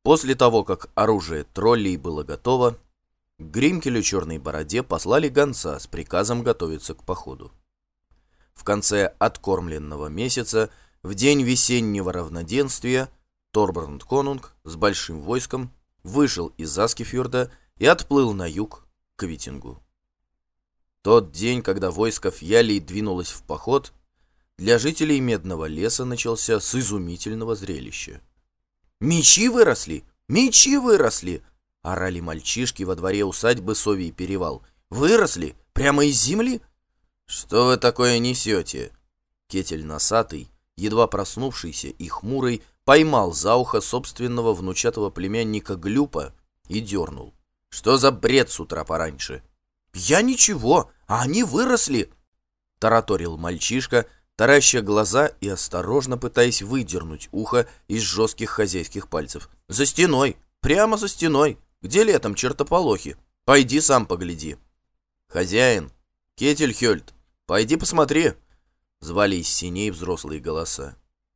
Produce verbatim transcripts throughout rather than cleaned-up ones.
После того, как оружие троллей было готово, к Гримкелю Черной Бороде послали гонца с приказом готовиться к походу. В конце откормленного месяца, в день весеннего равноденствия, Торбранд Конунг с большим войском вышел из Аскефьорда и отплыл на юг к Витингу. Тот день, когда войско Фьяллий двинулось в поход, для жителей Медного леса начался с изумительного зрелища. «Мечи выросли! Мечи выросли!» — орали мальчишки во дворе усадьбы Совий Перевал. «Выросли? Прямо из земли?» «Что вы такое несете?» Кетель носатый, едва проснувшийся и хмурый, поймал за ухо собственного внучатого племянника Глюпа и дернул. «Что за бред с утра пораньше?» «Я ничего, а они выросли!» — тараторил мальчишка, тараща глаза и осторожно пытаясь выдернуть ухо из жестких хозяйских пальцев. «За стеной! Прямо за стеной! Где летом чертополохи? Пойди сам погляди!» «Хозяин! Кетельхёльд! Пойди посмотри!» — звали из синей взрослые голоса.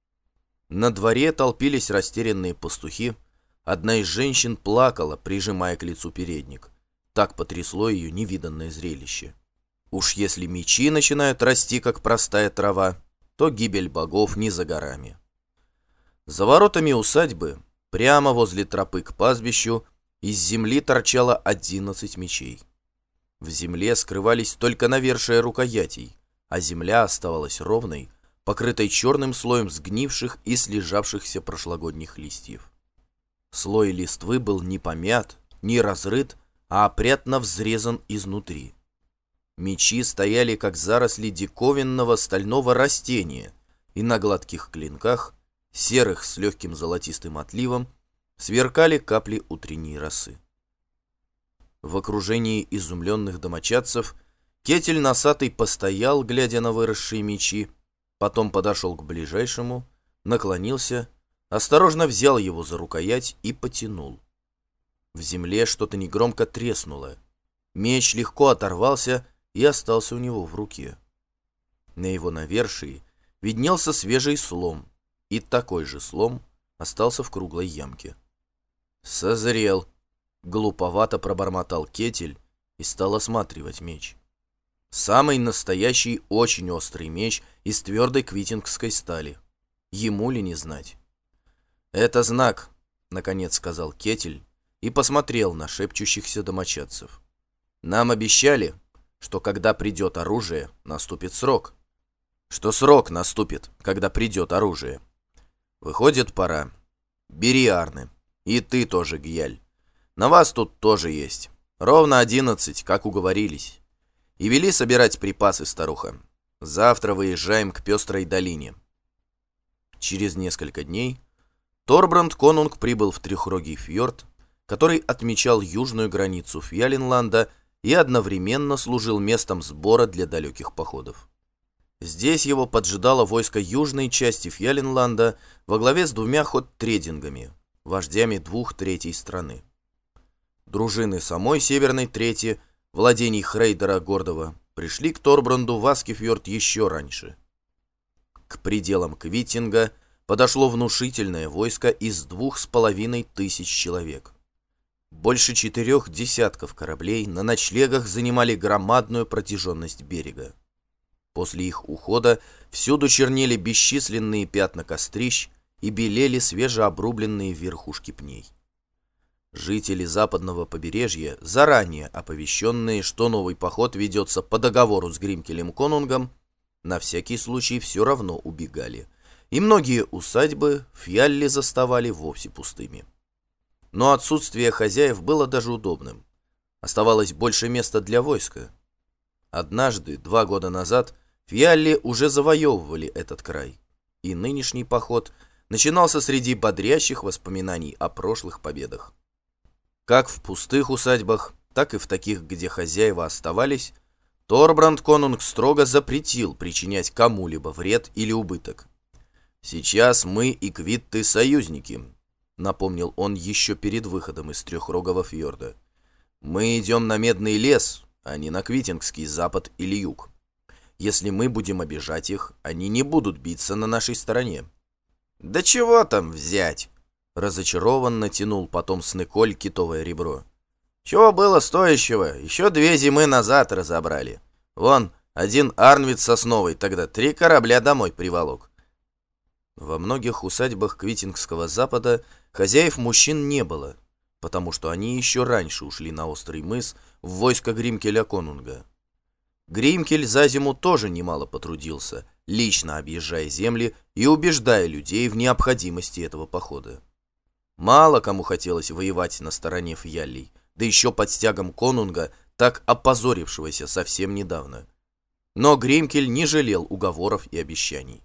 На дворе толпились растерянные пастухи. Одна из женщин плакала, прижимая к лицу передник. Так потрясло ее невиданное зрелище. Уж если мечи начинают расти, как простая трава, то гибель богов не за горами. За воротами усадьбы, прямо возле тропы к пастбищу, из земли торчало одиннадцать мечей. В земле скрывались только навершия рукоятей, а земля оставалась ровной, покрытой черным слоем сгнивших и слежавшихся прошлогодних листьев. Слой листвы был не помят, не разрыт, а опрятно взрезан изнутри. Мечи стояли, как заросли диковинного стального растения, и на гладких клинках, серых с легким золотистым отливом, сверкали капли утренней росы. В окружении изумленных домочадцев Кетель носатый постоял, глядя на выросшие мечи, потом подошел к ближайшему, наклонился, осторожно взял его за рукоять и потянул. В земле что-то негромко треснуло. Меч легко оторвался и остался у него в руке. На его навершии виднелся свежий слом, и такой же слом остался в круглой ямке. «Созрел!» — глуповато пробормотал Кетель и стал осматривать меч. Самый настоящий, очень острый меч из твердой квитингской стали. Ему ли не знать? «Это знак», — наконец сказал Кетель и посмотрел на шепчущихся домочадцев. «Нам обещали, что когда придет оружие, наступит срок. Что срок наступит, когда придет оружие. Выходит, пора. Бери, Арне. И ты тоже, Гьяль. На вас тут тоже есть. Ровно одиннадцать, как уговорились. И вели собирать припасы, старуха. Завтра выезжаем к Пестрой долине». Через несколько дней Торбранд Конунг прибыл в Трехрогий фьорд, который отмечал южную границу Фьялинланда и одновременно служил местом сбора для далеких походов. Здесь его поджидало войско южной части Фьялинланда во главе с двумя хоттредингами, вождями двух третей страны. Дружины самой Северной Трети, владений Хрейдера Гордого, пришли к Торбранду в Аскефьорд еще раньше. К пределам Квитинга подошло внушительное войско из двух с половиной тысяч человек. Больше четырех десятков кораблей на ночлегах занимали громадную протяженность берега. После их ухода всюду чернели бесчисленные пятна кострищ и белели свежеобрубленные верхушки пней. Жители западного побережья, заранее оповещенные, что новый поход ведется по договору с Гримкелем Конунгом, на всякий случай все равно убегали, и многие усадьбы Фьялли заставали вовсе пустыми. Но отсутствие хозяев было даже удобным. Оставалось больше места для войска. Однажды, два года назад, Фьялли уже завоевывали этот край, и нынешний поход начинался среди бодрящих воспоминаний о прошлых победах. Как в пустых усадьбах, так и в таких, где хозяева оставались, Торбранд Конунг строго запретил причинять кому-либо вред или убыток. «Сейчас мы и Квитты союзники», — напомнил он еще перед выходом из Трехрогого фьорда. «Мы идем на Медный лес, а не на Квитингский запад или юг. Если мы будем обижать их, они не будут биться на нашей стороне». «Да чего там взять?» Разочарованно тянул потом Снеколь китовое ребро. Чего было стоящего? Еще две зимы назад разобрали. Вон, один Арнвид сосновый тогда три корабля домой приволок. Во многих усадьбах Квитингского запада хозяев мужчин не было, потому что они еще раньше ушли на острый мыс в войско Гримкеля конунга. Гримкель за зиму тоже немало потрудился, лично объезжая земли и убеждая людей в необходимости этого похода. Мало кому хотелось воевать на стороне фьяллей, да еще под стягом конунга, так опозорившегося совсем недавно. Но Гримкель не жалел уговоров и обещаний.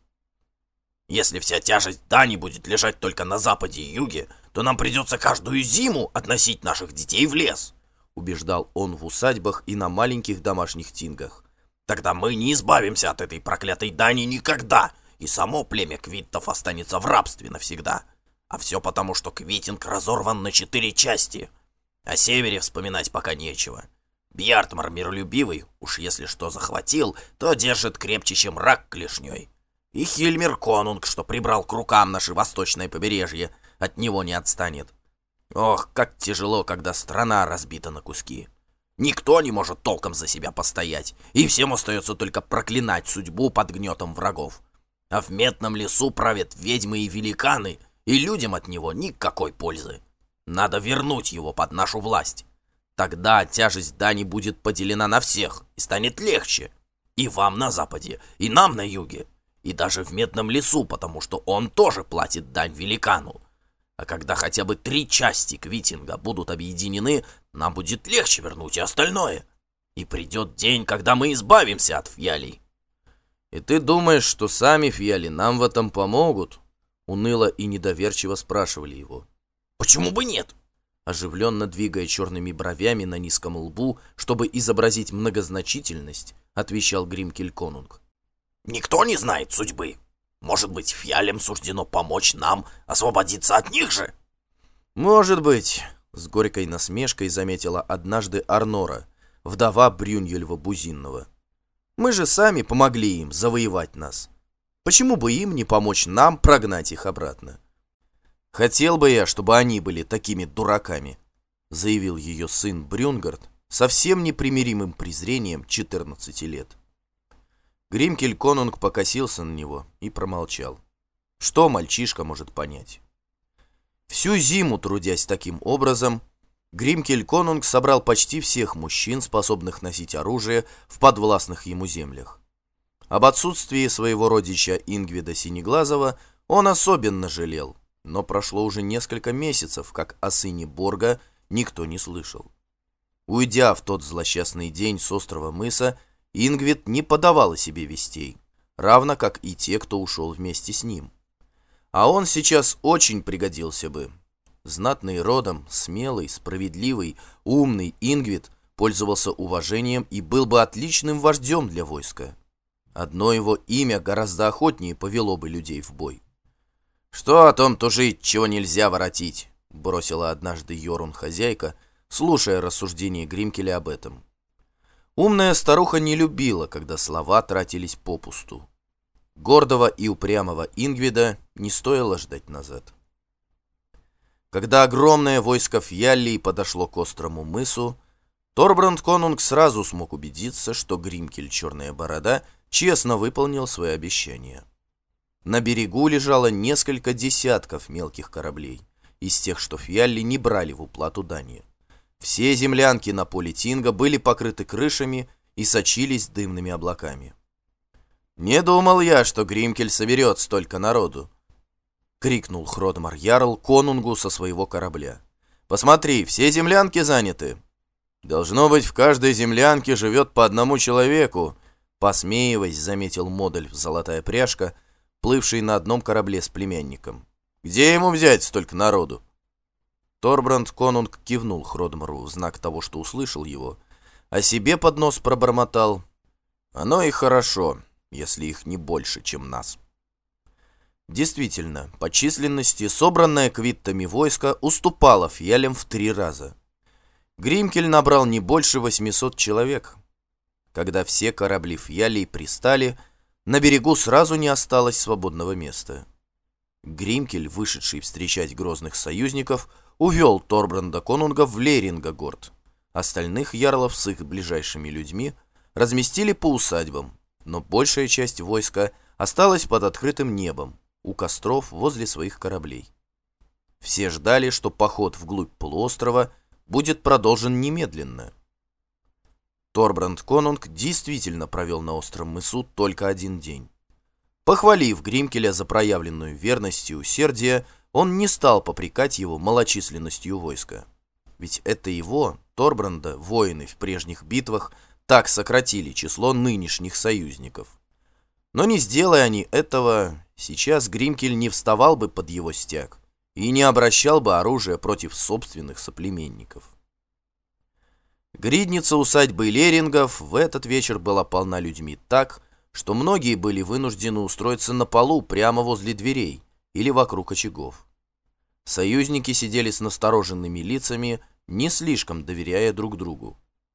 «Если вся тяжесть дани будет лежать только на западе и юге, то нам придется каждую зиму относить наших детей в лес», убеждал он в усадьбах и на маленьких домашних тингах. «Тогда мы не избавимся от этой проклятой дани никогда, и само племя квиттов останется в рабстве навсегда. А все потому, что Квитинг разорван на четыре части. О севере вспоминать пока нечего. Бьяртмар миролюбивый, уж если что захватил, то держит крепче, чем рак клешней. И Хильмер конунг, что прибрал к рукам наше восточное побережье, от него не отстанет. Ох, как тяжело, когда страна разбита на куски. Никто не может толком за себя постоять, и всем остается только проклинать судьбу под гнетом врагов. А в Медном лесу правят ведьмы и великаны, и людям от него никакой пользы. Надо вернуть его под нашу власть. Тогда тяжесть дани будет поделена на всех, и станет легче. И вам на западе, и нам на юге, и даже в Медном лесу, потому что он тоже платит дань великану. А когда хотя бы три части Квитинга будут объединены, нам будет легче вернуть и остальное. И придет день, когда мы избавимся от фьялей». «И ты думаешь, что сами фьяли нам в этом помогут?» Уныло и недоверчиво спрашивали его. «Почему бы нет?» Оживленно двигая черными бровями на низком лбу, чтобы изобразить многозначительность, отвечал Гримкель конунг. «Никто не знает судьбы. Может быть, фьялям суждено помочь нам освободиться от них же?» «Может быть», — с горькой насмешкой заметила однажды Арнора, вдова Брюньельва Бузинного. «Мы же сами помогли им завоевать нас. Почему бы им не помочь нам прогнать их обратно? Хотел бы я, чтобы они были такими дураками», — заявил ее сын Брюнгард со всем непримиримым презрением четырнадцати лет. Гримкель конунг покосился на него и промолчал. Что мальчишка может понять? Всю зиму, трудясь таким образом, Гримкель конунг собрал почти всех мужчин, способных носить оружие в подвластных ему землях. Об отсутствии своего родича Ингвида Синеглазого он особенно жалел, но прошло уже несколько месяцев, как о сыне Борга никто не слышал. Уйдя в тот злосчастный день с острова мыса, Ингвид не подавал о себе вестей, равно как и те, кто ушел вместе с ним. А он сейчас очень пригодился бы. Знатный родом, смелый, справедливый, умный Ингвид пользовался уважением и был бы отличным вождем для войска. Одно его имя гораздо охотнее повело бы людей в бой. «Что о том тужить, чего нельзя воротить?» — бросила однажды Йорун хозяйка, слушая рассуждения Гримкеля об этом. Умная старуха не любила, когда слова тратились попусту. Гордого и упрямого Ингвида не стоило ждать назад. Когда огромное войско фьяллей подошло к острому мысу, Торбранд конунг сразу смог убедиться, что Гримкель Черная Борода честно выполнил свои обещания. На берегу лежало несколько десятков мелких кораблей, из тех, что фьялли не брали в уплату дани. Все землянки на поле Тинга были покрыты крышами и сочились дымными облаками. «Не думал я, что Гримкель соберет столько народу!» — крикнул Хродмар Ярл конунгу со своего корабля. «Посмотри, все землянки заняты!» «Должно быть, в каждой землянке живет по одному человеку!» — посмеиваясь, заметил Модаль, золотая пряжка, плывший на одном корабле с племянником. «Где ему взять столько народу?» Торбранд конунг кивнул Хродмару в знак того, что услышал его, а себе под нос пробормотал: «Оно и хорошо, если их не больше, чем нас». Действительно, по численности собранное квиттами войско уступало фьялям в три раза. Гримкель набрал не больше восьмисот человек. Когда все корабли фьялей пристали, на берегу сразу не осталось свободного места. Гримкель, вышедший встречать грозных союзников, увел Торбранда конунга в Лерингагорд. Остальных ярлов с их ближайшими людьми разместили по усадьбам, но большая часть войска осталась под открытым небом, у костров возле своих кораблей. Все ждали, что поход вглубь полуострова будет продолжен немедленно. Торбранд конунг действительно провел на остром мысу только один день. Похвалив Гримкеля за проявленную верность и усердие, он не стал попрекать его малочисленностью войска. Ведь это его, Торбранда, воины в прежних битвах так сократили число нынешних союзников. Но не сделая они этого, сейчас Гримкель не вставал бы под его стяг и не обращал бы оружие против собственных соплеменников. Гридница усадьбы Лерингов в этот вечер была полна людьми так, что многие были вынуждены устроиться на полу прямо возле дверей или вокруг очагов. Союзники сидели с настороженными лицами, не слишком доверяя друг другу.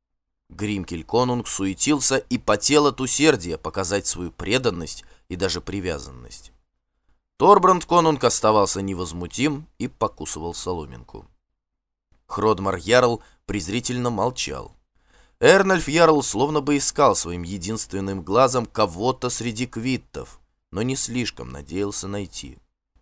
Гримкель конунг суетился и потел от усердия показать свою преданность и даже привязанность. Торбранд конунг оставался невозмутим и покусывал соломинку. Хродмар ярл презрительно молчал. Эрнольф ярл словно бы искал своим единственным глазом кого-то среди квиттов, но не слишком надеялся найти.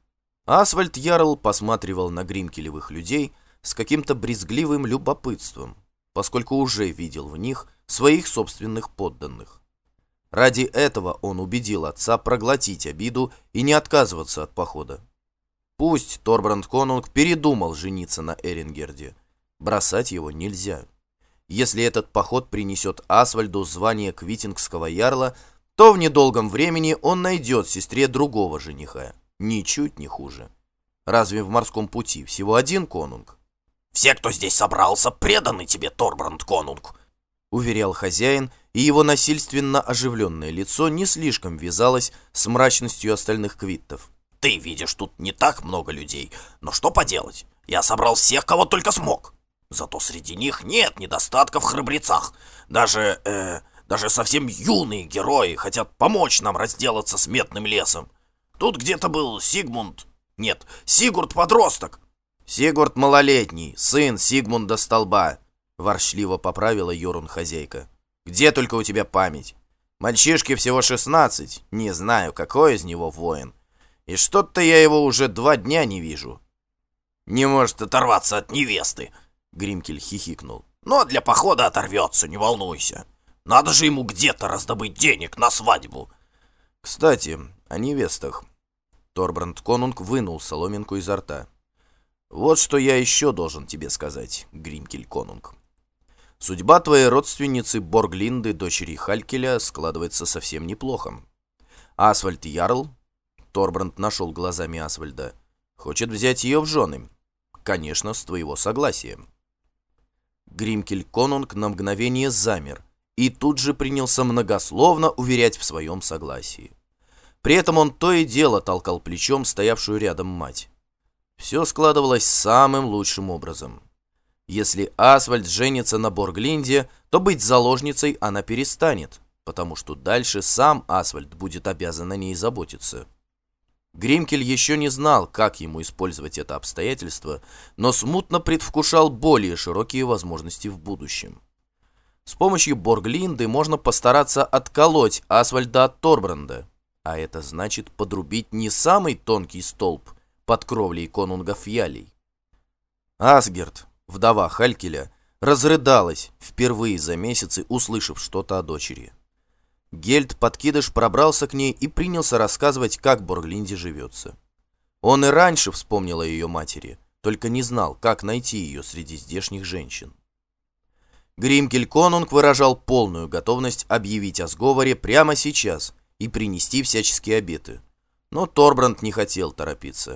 Асвальд ярл посматривал на гримкелевых людей с каким-то брезгливым любопытством, поскольку уже видел в них своих собственных подданных. Ради этого он убедил отца проглотить обиду и не отказываться от похода. Пусть Торбранд конунг передумал жениться на Эрингерде, бросать его нельзя. Если этот поход принесет Асвальду звание квитингского ярла, то в недолгом времени он найдет сестре другого жениха, ничуть не хуже. Разве в морском пути всего один конунг? «Все, кто здесь собрался, преданы тебе, Торбранд конунг», — уверял хозяин, и его насильственно оживленное лицо не слишком вязалось с мрачностью остальных квиттов. «Ты видишь, тут не так много людей, но что поделать? Я собрал всех, кого только смог. Зато среди них нет недостатка в храбрецах. Даже, э, даже совсем юные герои хотят помочь нам разделаться с Метным лесом. Тут где-то был Сигмунд... Нет, Сигурд-подросток». «Сигурд малолетний, сын Сигмунда Столба», — ворчливо поправила Йорун-хозяйка. «Где только у тебя память? Мальчишке всего шестнадцать, не знаю, какой из него воин. И что-то я его уже два дня не вижу». «Не может оторваться от невесты», — Гримкель хихикнул. «Но для похода оторвется, не волнуйся. Надо же ему где-то раздобыть денег на свадьбу». «Кстати, о невестах». Торбранд конунг вынул соломинку изо рта. «Вот что я еще должен тебе сказать, Гримкель конунг. Судьба твоей родственницы Борглинды, дочери Халькеля, складывается совсем неплохо. Асвальд ярл, Торбранд нашел глазами Асвальда, хочет взять ее в жены. Конечно, с твоего согласия». Гримкель конунг на мгновение замер и тут же принялся многословно уверять в своем согласии. При этом он то и дело толкал плечом стоявшую рядом мать. Все складывалось самым лучшим образом. Если Асвальд женится на Борглинде, то быть заложницей она перестанет, потому что дальше сам Асвальд будет обязан о ней заботиться. Гримкель еще не знал, как ему использовать это обстоятельство, но смутно предвкушал более широкие возможности в будущем. С помощью Борглинды можно постараться отколоть Асвальда от Торбранда, а это значит подрубить не самый тонкий столб под кровлей конунга Фьялей. Асгерд, вдова Халькеля, разрыдалась, впервые за месяцы услышав что-то о дочери. Гельд-подкидыш пробрался к ней и принялся рассказывать, как Борглинде живется. Он и раньше вспомнил о ее матери, только не знал, как найти ее среди здешних женщин. Гримкель конунг выражал полную готовность объявить о сговоре прямо сейчас и принести всяческие обеты, но Торбранд не хотел торопиться.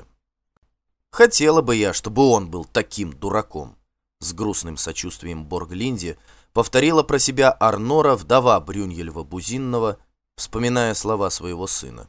«Хотела бы я, чтобы он был таким дураком», — с грустным сочувствием Борглинде повторила про себя Арнора, вдова Брюньельва Бузинного, вспоминая слова своего сына.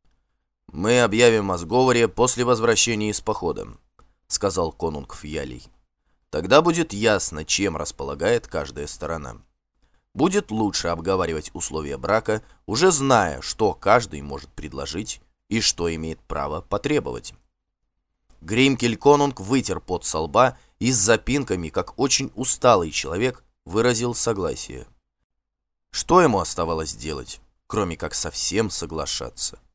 «Мы объявим о сговоре после возвращения из похода», — сказал конунг Фьялей. «Тогда будет ясно, чем располагает каждая сторона. Будет лучше обговаривать условия брака, уже зная, что каждый может предложить и что имеет право потребовать. Гримкель Конунг вытер пот со лба и с запинками, как очень усталый человек, выразил согласие. Что ему оставалось делать, кроме как совсем соглашаться?